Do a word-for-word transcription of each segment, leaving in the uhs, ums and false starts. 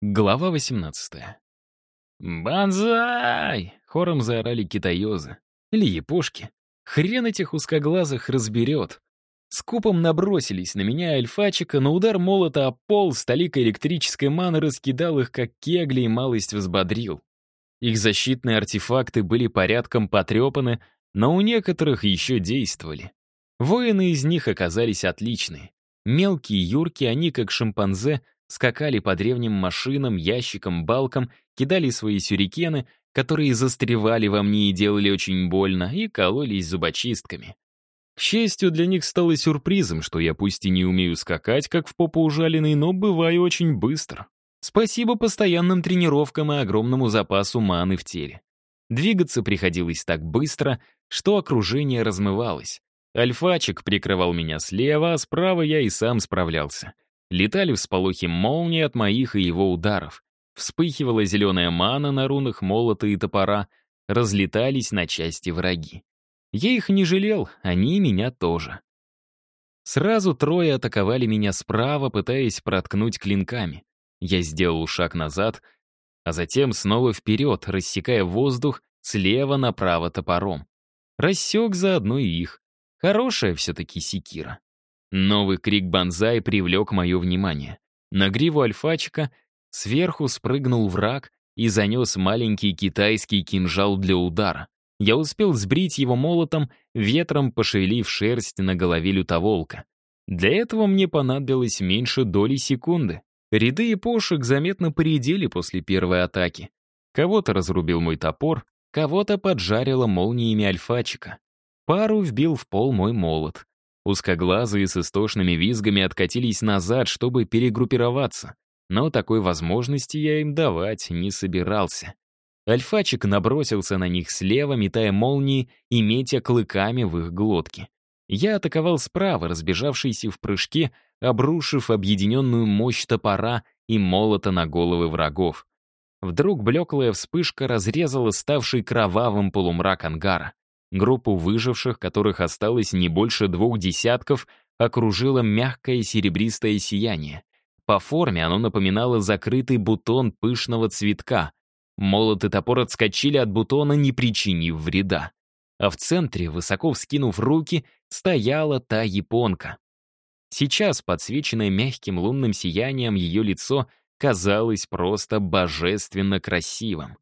Глава восемнадцатая. «Бонзай!» — хором заорали китаёзы. Или япошки. Хрен этих узкоглазых разберет. Скопом набросились на меня и Альфачика, но удар молота о пол с толикой электрической маны раскидал их, как кегли, и малость взбодрил. Их защитные артефакты были порядком потрепаны, но у некоторых еще действовали. Воины из них оказались отличные. Мелкие юрки, они, как шимпанзе, скакали по древним машинам, ящикам, балкам, кидали свои сюрикены, которые застревали во мне и делали очень больно, и кололись зубочистками. К счастью, для них стало сюрпризом, что я пусть и не умею скакать, как в попу ужаленный, но бываю очень быстро. Спасибо постоянным тренировкам и огромному запасу маны в теле. Двигаться приходилось так быстро, что окружение размывалось. Альфачик прикрывал меня слева, а справа я и сам справлялся. Летали всполохи молнии от моих и его ударов. Вспыхивала зеленая мана на рунах молота и топора, разлетались на части враги. Я их не жалел, они меня тоже. Сразу трое атаковали меня справа, пытаясь проткнуть клинками. Я сделал шаг назад, а затем снова вперед, рассекая воздух слева направо топором. Рассек заодно и их. Хорошая все-таки секира. Новый крик бонзай привлек мое внимание. На гриву альфачика сверху спрыгнул враг и занес маленький китайский кинжал для удара. Я успел сбрить его молотом, ветром пошевелив шерсть на голове лютоволка. Для этого мне понадобилось меньше доли секунды. Ряды япошек заметно поредели после первой атаки. Кого-то разрубил мой топор, кого-то поджарило молниями альфачика. Пару вбил в пол мой молот. Узкоглазые с истошными визгами откатились назад, чтобы перегруппироваться. Но такой возможности я им давать не собирался. Альфачик набросился на них слева, метая молнии и метя клыками в их глотки. Я атаковал справа, разбежавшийся в прыжке, обрушив объединенную мощь топора и молота на головы врагов. Вдруг блеклая вспышка разрезала ставший кровавым полумрак ангара. Группу выживших, которых осталось не больше двух десятков, окружило мягкое серебристое сияние. По форме оно напоминало закрытый бутон пышного цветка. Молот и топор отскочили от бутона, не причинив вреда. А в центре, высоко вскинув руки, стояла та японка. Сейчас, подсвеченное мягким лунным сиянием, ее лицо казалось просто божественно красивым.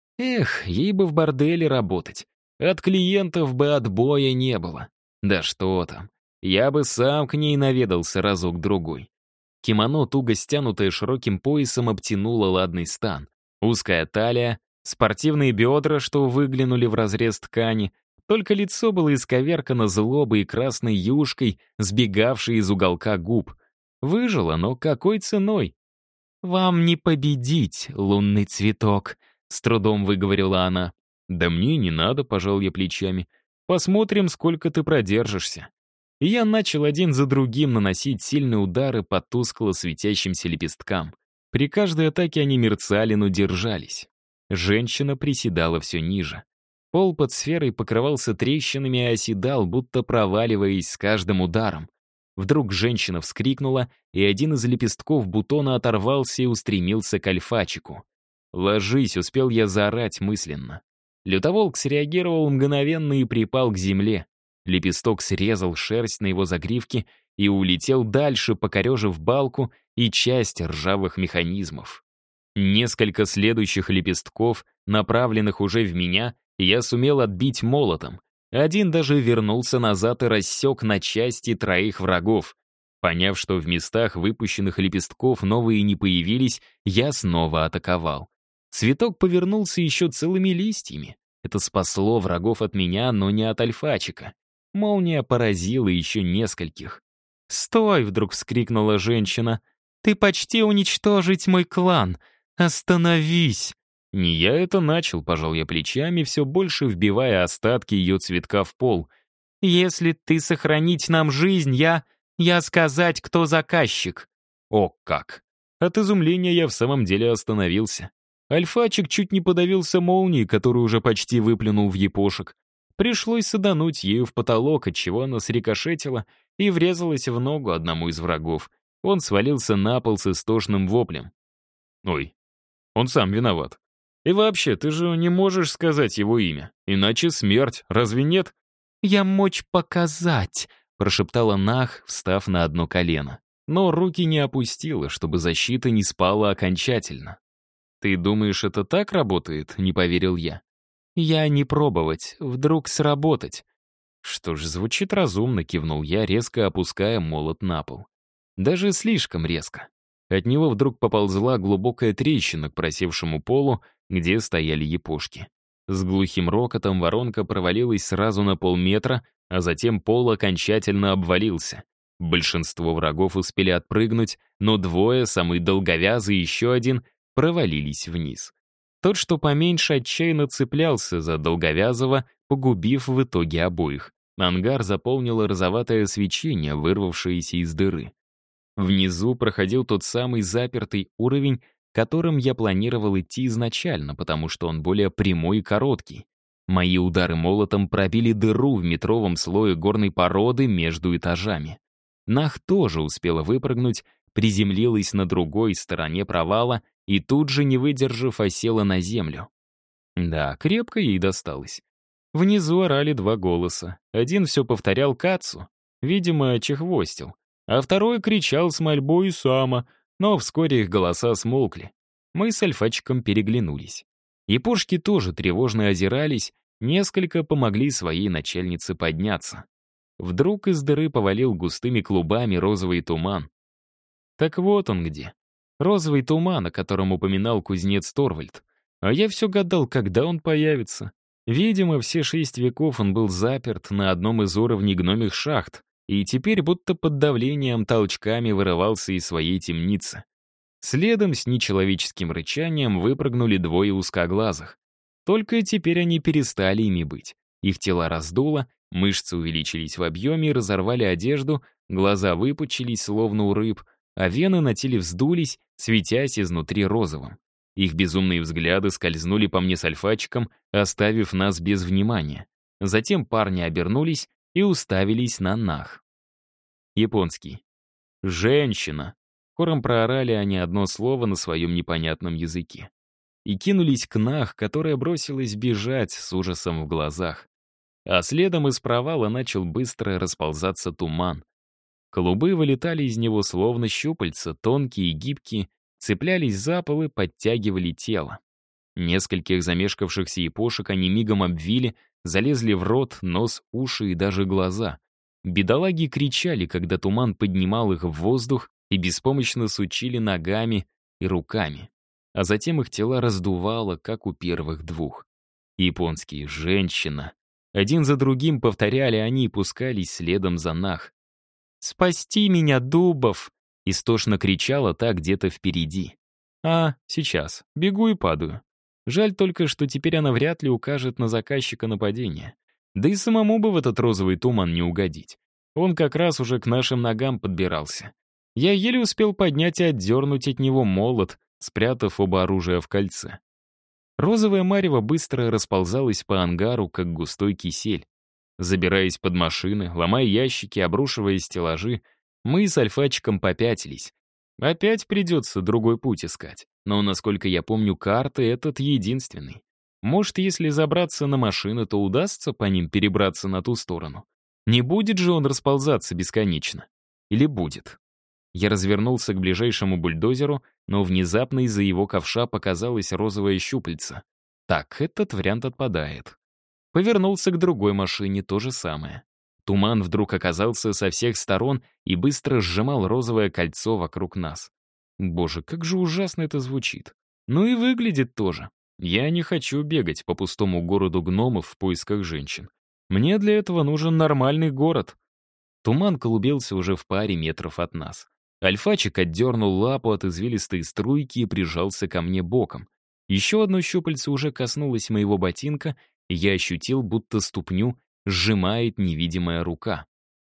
Эх, ей бы в борделе работать. От клиентов бы отбоя не было. Да что там, я бы сам к ней наведался разок-другой. Кимоно, туго стянутое широким поясом, обтянуло ладный стан. Узкая талия, спортивные бедра, что выглянули в разрез ткани, только лицо было исковеркано злобой и красной юшкой, сбегавшей из уголка губ. Выжила, но какой ценой? «Вам не победить, лунный цветок», — с трудом выговорила она. «Да мне не надо», — пожал я плечами. «Посмотрим, сколько ты продержишься». И я начал один за другим наносить сильные удары по тускло светящимся лепесткам. При каждой атаке они мерцали, но держались. Женщина приседала все ниже. Пол под сферой покрывался трещинами и оседал, будто проваливаясь с каждым ударом. Вдруг женщина вскрикнула, и один из лепестков бутона оторвался и устремился к альфачику. «Ложись», — успел я заорать мысленно. Лютоволк среагировал мгновенно и припал к земле. Лепесток срезал шерсть на его загривке и улетел дальше, покорежив балку и часть ржавых механизмов. Несколько следующих лепестков, направленных уже в меня, я сумел отбить молотом. Один даже вернулся назад и рассек на части троих врагов. Поняв, что в местах выпущенных лепестков новые не появились, я снова атаковал. Цветок повернулся еще целыми листьями. Это спасло врагов от меня, но не от альфачика. Молния поразила еще нескольких. «Стой!» — вдруг вскрикнула женщина. «Ты почти уничтожить мой клан! Остановись!» «Не я это начал», — пожал я плечами, все больше вбивая остатки ее цветка в пол. «Если ты сохранить нам жизнь, я... я сказать, кто заказчик». О, как! От изумления я в самом деле остановился. Альфачик чуть не подавился молнией, которую уже почти выплюнул в япошек. Пришлось садануть ею в потолок, отчего она срикошетила и врезалась в ногу одному из врагов. Он свалился на пол с истошным воплем. Ой, он сам виноват. И вообще, ты же не можешь сказать его имя, иначе смерть, разве нет? «Я мочь показать», — прошептала Нах, встав на одно колено. Но руки не опустила, чтобы защита не спала окончательно. «Ты думаешь, это так работает?» — не поверил я. «Я не пробовать, вдруг сработать». «Что ж, звучит разумно», — кивнул я, резко опуская молот на пол. Даже слишком резко. От него вдруг поползла глубокая трещина к просевшему полу, где стояли япошки. С глухим рокотом воронка провалилась сразу на полметра, а затем пол окончательно обвалился. Большинство врагов успели отпрыгнуть, но двое, самый долговязый и еще один, провалились вниз. Тот, что поменьше, отчаянно цеплялся за долговязого, погубив в итоге обоих. Ангар заполнило розоватое свечение, вырвавшееся из дыры. Внизу проходил тот самый запертый уровень, которым я планировал идти изначально, потому что он более прямой и короткий. Мои удары молотом пробили дыру в метровом слое горной породы между этажами. Нах тоже успела выпрыгнуть, приземлилась на другой стороне провала и тут же, не выдержав, осела на землю. Да, крепко ей досталось. Внизу орали два голоса. Один все повторял Кацу, видимо, чехвостил, а второй кричал с мольбой Сама, но вскоре их голоса смолкли. Мы с Альфачиком переглянулись. Япошки тоже тревожно озирались, несколько помогли своей начальнице подняться. Вдруг из дыры повалил густыми клубами розовый туман. Так вот он где. Розовый туман, о котором упоминал кузнец Торвальд. А я все гадал, когда он появится. Видимо, все шесть веков он был заперт на одном из уровней гномих шахт, и теперь будто под давлением толчками вырывался из своей темницы. Следом с нечеловеческим рычанием выпрыгнули двое узкоглазых. Только теперь они перестали ими быть. Их тела раздуло, мышцы увеличились в объеме и разорвали одежду, глаза выпучились, словно у рыб, а вены на теле вздулись, светясь изнутри розовым. Их безумные взгляды скользнули по мне с Альфачиком, оставив нас без внимания. Затем парни обернулись и уставились на Нах. Японский. «Женщина!» Хором проорали они одно слово на своем непонятном языке. И кинулись к Нах, которая бросилась бежать с ужасом в глазах. А следом из провала начал быстро расползаться туман. Клубы вылетали из него словно щупальца, тонкие и гибкие, цеплялись за пол и подтягивали тело. Нескольких замешкавшихся япошек они мигом обвили, залезли в рот, нос, уши и даже глаза. Бедолаги кричали, когда туман поднимал их в воздух и беспомощно сучили ногами и руками. А затем их тела раздувало, как у первых двух. Японские «женщина». Один за другим повторяли они и пускались следом за Нах. «Спасти меня, Дубов!» — истошно кричала та где-то впереди. «А, сейчас. Бегу и падаю». Жаль только, что теперь она вряд ли укажет на заказчика нападения. Да и самому бы в этот розовый туман не угодить. Он как раз уже к нашим ногам подбирался. Я еле успел поднять и отдернуть от него молот, спрятав оба оружия в кольце. Розовое марево быстро расползалось по ангару, как густой кисель. Забираясь под машины, ломая ящики, обрушивая стеллажи, мы с Альфачиком попятились. Опять придется другой путь искать. Но, насколько я помню, карты этот единственный. Может, если забраться на машины, то удастся по ним перебраться на ту сторону. Не будет же он расползаться бесконечно. Или будет? Я развернулся к ближайшему бульдозеру, но внезапно из-за его ковша показалось розовое щупальце. Так, этот вариант отпадает. Повернулся к другой машине, то же самое. Туман вдруг оказался со всех сторон и быстро сжимал розовое кольцо вокруг нас. Боже, как же ужасно это звучит. Ну и выглядит тоже. Я не хочу бегать по пустому городу гномов в поисках женщин. Мне для этого нужен нормальный город. Туман колубился уже в паре метров от нас. Альфачик отдернул лапу от извилистой струйки и прижался ко мне боком. Еще одно щупальце уже коснулось моего ботинка, и я ощутил, будто ступню сжимает невидимая рука.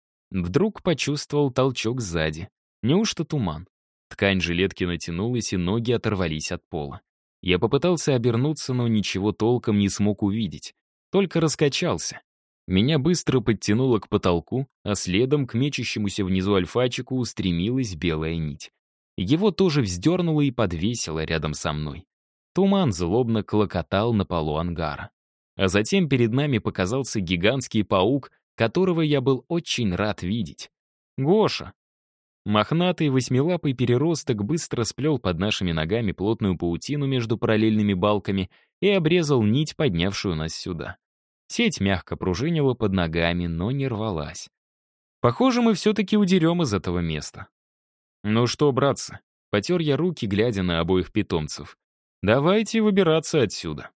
Вдруг почувствовал толчок сзади. Неужто туман? Ткань жилетки натянулась, и ноги оторвались от пола. Я попытался обернуться, но ничего толком не смог увидеть. Только раскачался. Меня быстро подтянуло к потолку, а следом к мечущемуся внизу Альфачику устремилась белая нить. Его тоже вздернуло и подвесило рядом со мной. Туман злобно клокотал на полу ангара. А затем перед нами показался гигантский паук, которого я был очень рад видеть. Гоша. Мохнатый восьмилапый переросток быстро сплел под нашими ногами плотную паутину между параллельными балками и обрезал нить, поднявшую нас сюда. Сеть мягко пружинила под ногами, но не рвалась. Похоже, мы все-таки удерем из этого места. Ну что, братцы, потер я руки, глядя на обоих питомцев. Давайте выбираться отсюда.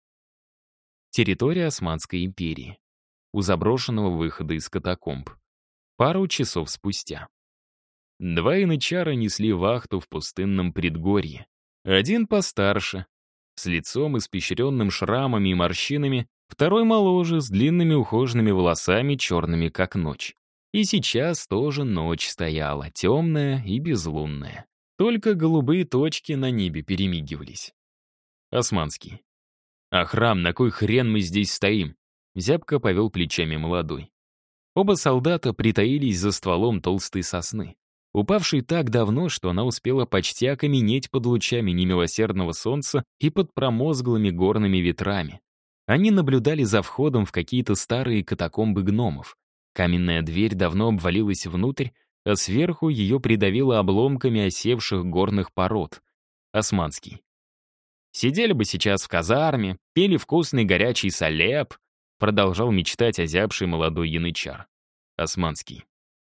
Территория Османской империи. У заброшенного выхода из катакомб. Пару часов спустя. Два янычара несли вахту в пустынном предгорье. Один постарше, с лицом испещренным шрамами и морщинами, второй моложе, с длинными ухоженными волосами, черными как ночь. И сейчас тоже ночь стояла, темная и безлунная. Только голубые точки на небе перемигивались. Османский. «Ахрам, на кой хрен мы здесь стоим?» Зябко повел плечами молодой. Оба солдата притаились за стволом толстой сосны, упавшей так давно, что она успела почти окаменеть под лучами немилосердного солнца и под промозглыми горными ветрами. Они наблюдали за входом в какие-то старые катакомбы гномов. Каменная дверь давно обвалилась внутрь, а сверху ее придавило обломками осевших горных пород. Османский. «Сидели бы сейчас в казарме, пели вкусный горячий салеп», продолжал мечтать озябший молодой янычар. Османский.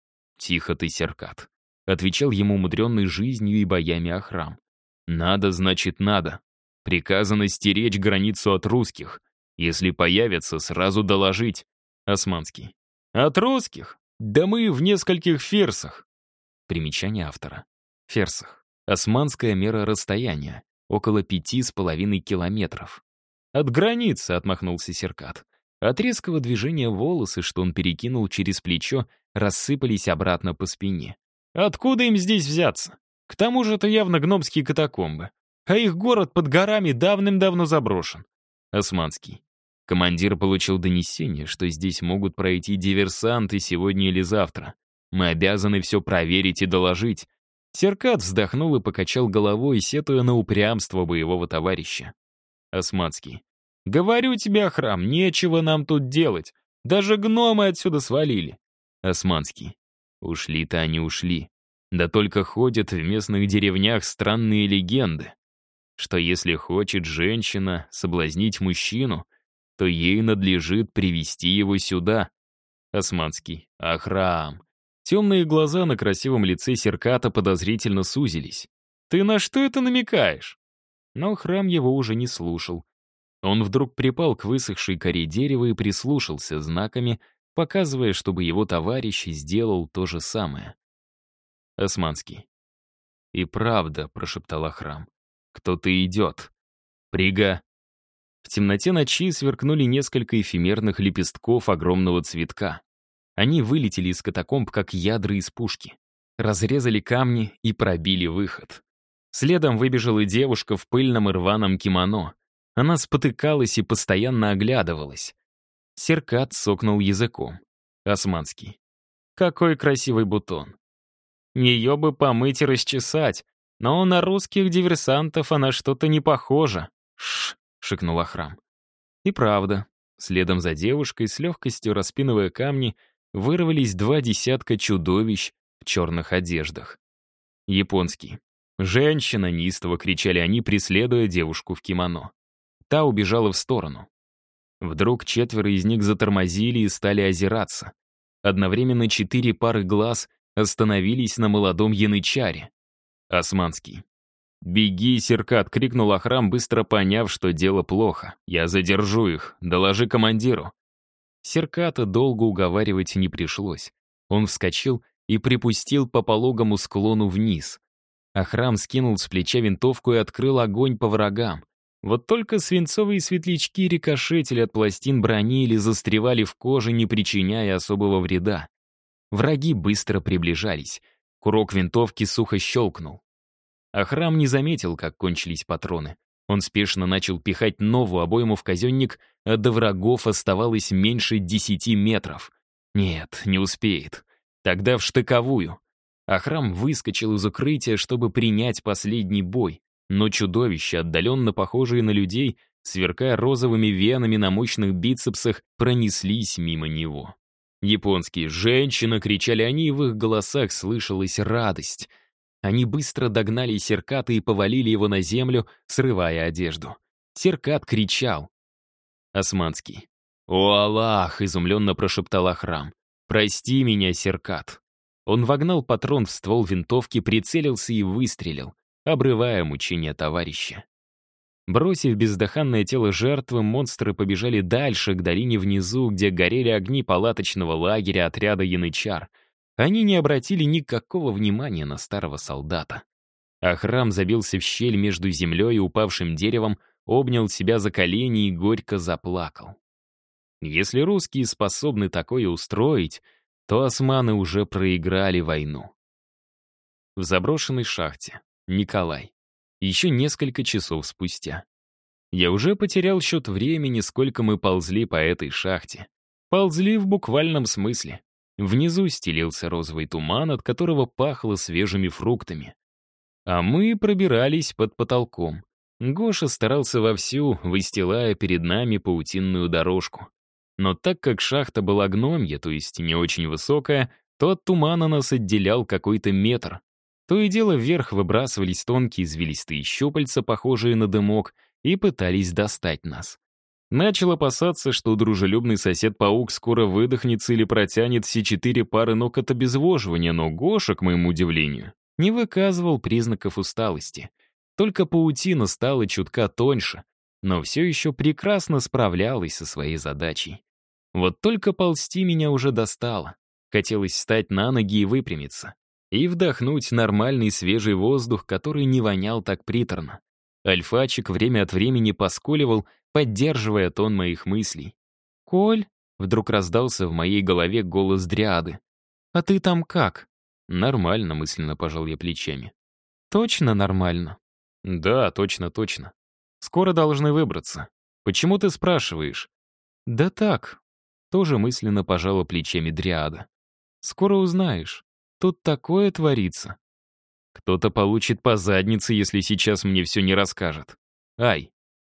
«Тихо ты, Серкат», — отвечал ему умудренный жизнью и боями Ахрам. «Надо, значит, надо. Приказано стеречь границу от русских. Если появятся, сразу доложить». Османский. «От русских? Да мы в нескольких ферсах». Примечание автора. Ферсах. Османская мера расстояния. Около пяти с половиной километров. «От границы», — отмахнулся Серкат. От резкого движения волосы, что он перекинул через плечо, рассыпались обратно по спине. «Откуда им здесь взяться? К тому же это явно гномские катакомбы. А их город под горами давным-давно заброшен». Османский. Командир получил донесение, что здесь могут пройти диверсанты сегодня или завтра. Мы обязаны все проверить и доложить. Серкат вздохнул и покачал головой, сетуя на упрямство боевого товарища. Османский. «Говорю тебе, Ахрам, нечего нам тут делать. Даже гномы отсюда свалили». Османский. Ушли-то они ушли. Да только ходят в местных деревнях странные легенды, что если хочет женщина соблазнить мужчину, то ей надлежит привести его сюда. Османский. Ахрам. Темные глаза на красивом лице Серката подозрительно сузились. «Ты на что это намекаешь?» Но Храм его уже не слушал. Он вдруг припал к высохшей коре дерева и прислушался знаками, показывая, чтобы его товарищ сделал то же самое. Османский. «И правда», — прошептал Ахрам, — «кто-то идет. Прига». В темноте ночи сверкнули несколько эфемерных лепестков огромного цветка. Они вылетели из катакомб, как ядра из пушки. Разрезали камни и пробили выход. Следом выбежала девушка в пыльном и рваном кимоно. Она спотыкалась и постоянно оглядывалась. Серкат сокнул языком. Османский. «Какой красивый бутон. Ее бы помыть и расчесать, но на русских диверсантов она что-то не похожа». «Шш», — шикнул Ахрам. И правда, следом за девушкой, с легкостью распинывая камни, вырвались два десятка чудовищ в черных одеждах. Японский. «Женщина!» — неистово кричали они, преследуя девушку в кимоно. Та убежала в сторону. Вдруг четверо из них затормозили и стали озираться. Одновременно четыре пары глаз остановились на молодом янычаре. Османский. «Беги, Серкат!» — крикнул Ахрам, быстро поняв, что дело плохо. «Я задержу их. Доложи командиру». Серката долго уговаривать не пришлось. Он вскочил и припустил по пологому склону вниз. Ахрам скинул с плеча винтовку и открыл огонь по врагам. Вот только свинцовые светлячки рикошетили от пластин брони или застревали в коже, не причиняя особого вреда. Враги быстро приближались. Курок винтовки сухо щелкнул. Ахрам не заметил, как кончились патроны. Он спешно начал пихать новую обойму в казенник, а до врагов оставалось меньше десяти метров. Нет, не успеет. Тогда в штыковую. Ахрам выскочил из укрытия, чтобы принять последний бой, но чудовища, отдаленно похожие на людей, сверкая розовыми венами на мощных бицепсах, пронеслись мимо него. Японские женщины, кричали они, и в их голосах слышалась радость. Они быстро догнали Серката и повалили его на землю, срывая одежду. Серкат кричал. Османский. «О, Аллах!» — изумленно прошептал Ахрам. «Прости меня, Серкат». Он вогнал патрон в ствол винтовки, прицелился и выстрелил, обрывая мучения товарища. Бросив бездыханное тело жертвы, монстры побежали дальше, к долине внизу, где горели огни палаточного лагеря отряда янычар. Они не обратили никакого внимания на старого солдата. Ахрам забился в щель между землей и упавшим деревом, обнял себя за колени и горько заплакал. Если русские способны такое устроить, то османы уже проиграли войну. В заброшенной шахте. Николай. Еще несколько часов спустя. Я уже потерял счет времени, сколько мы ползли по этой шахте. Ползли в буквальном смысле. Внизу стелился розовый туман, от которого пахло свежими фруктами. А мы пробирались под потолком. Гоша старался вовсю, выстилая перед нами паутинную дорожку. Но так как шахта была гномья, то есть не очень высокая, то от тумана нас отделял какой-то метр. То и дело вверх выбрасывались тонкие извилистые щупальца, похожие на дымок, и пытались достать нас. Начал опасаться, что дружелюбный сосед-паук скоро выдохнется или протянет все четыре пары ног от обезвоживания, но Гоша, к моему удивлению, не выказывал признаков усталости. Только паутина стала чутка тоньше, но все еще прекрасно справлялась со своей задачей. Вот только ползти меня уже достало. Хотелось встать на ноги и выпрямиться. И вдохнуть нормальный свежий воздух, который не вонял так приторно. Альфачик время от времени поскуливал, поддерживая тон моих мыслей. «Коль?» — вдруг раздался в моей голове голос Дриады. «А ты там как?» «Нормально», — мысленно пожал я плечами. «Точно нормально?» «Да, точно, точно. Скоро должны выбраться. Почему ты спрашиваешь?» «Да так», — тоже мысленно пожала плечами Дриада. «Скоро узнаешь. Тут такое творится». «Кто-то получит по заднице, если сейчас мне все не расскажет. Ай!»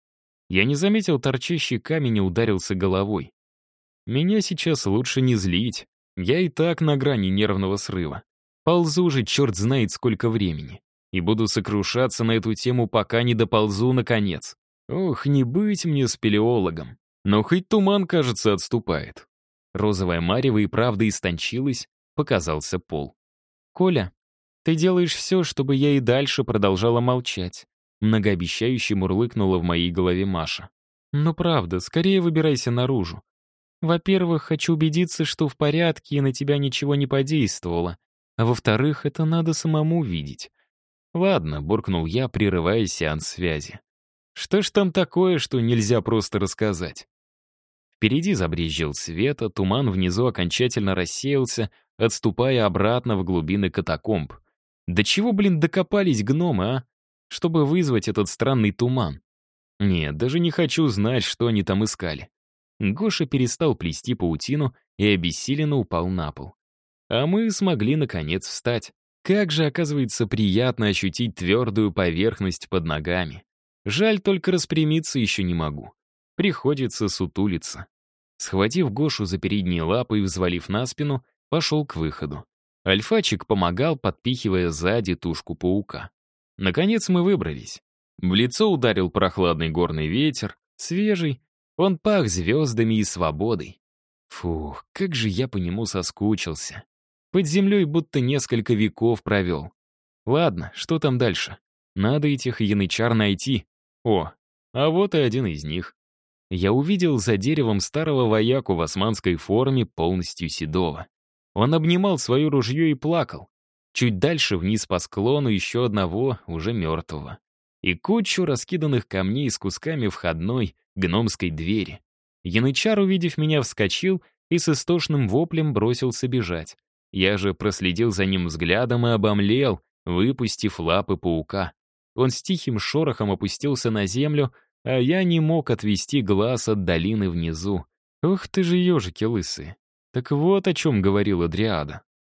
Я не заметил торчащий камень и ударился головой. Меня сейчас лучше не злить. Я и так на грани нервного срыва. Ползу же черт знает сколько времени. И буду сокрушаться на эту тему, пока не доползу наконец. Ох, не быть мне спелеологом. Но хоть туман, кажется, отступает. Розовая марево и правда истончилась, показался пол. «Коля, ты делаешь все, чтобы я и дальше продолжала молчать», многообещающе мурлыкнула в моей голове Маша. «Ну правда, скорее выбирайся наружу. Во-первых, хочу убедиться, что в порядке и на тебя ничего не подействовало. А во-вторых, это надо самому видеть». «Ладно», — буркнул я, прерывая сеанс связи. «Что ж там такое, что нельзя просто рассказать?» Впереди забрезжил свет, а туман внизу окончательно рассеялся, отступая обратно в глубины катакомб. До чего, блин, докопались гномы, а? Чтобы вызвать этот странный туман. Нет, даже не хочу знать, что они там искали. Гоша перестал плести паутину и обессиленно упал на пол. А мы смогли, наконец, встать. Как же, оказывается, приятно ощутить твердую поверхность под ногами. Жаль, только распрямиться еще не могу. Приходится сутулиться. Схватив Гошу за передние лапы и взвалив на спину, пошел к выходу. Альфачик помогал, подпихивая сзади тушку паука. Наконец мы выбрались. В лицо ударил прохладный горный ветер, свежий. Он пах звездами и свободой. Фух, как же я по нему соскучился. Под землей будто несколько веков провел. Ладно, что там дальше? Надо этих янычар найти. О, а вот и один из них. Я увидел за деревом старого вояку в османской форме, полностью седого. Он обнимал свое ружье и плакал. Чуть дальше вниз по склону еще одного, уже мертвого. И кучу раскиданных камней с кусками входной гномской двери. Янычар, увидев меня, вскочил и с истошным воплем бросился бежать. Я же проследил за ним взглядом и обомлел, выпустив лапы паука. Он с тихим шорохом опустился на землю, а я не мог отвести глаз от долины внизу. Ух ты же ежики лысые. Так вот о чем говорила Дриада.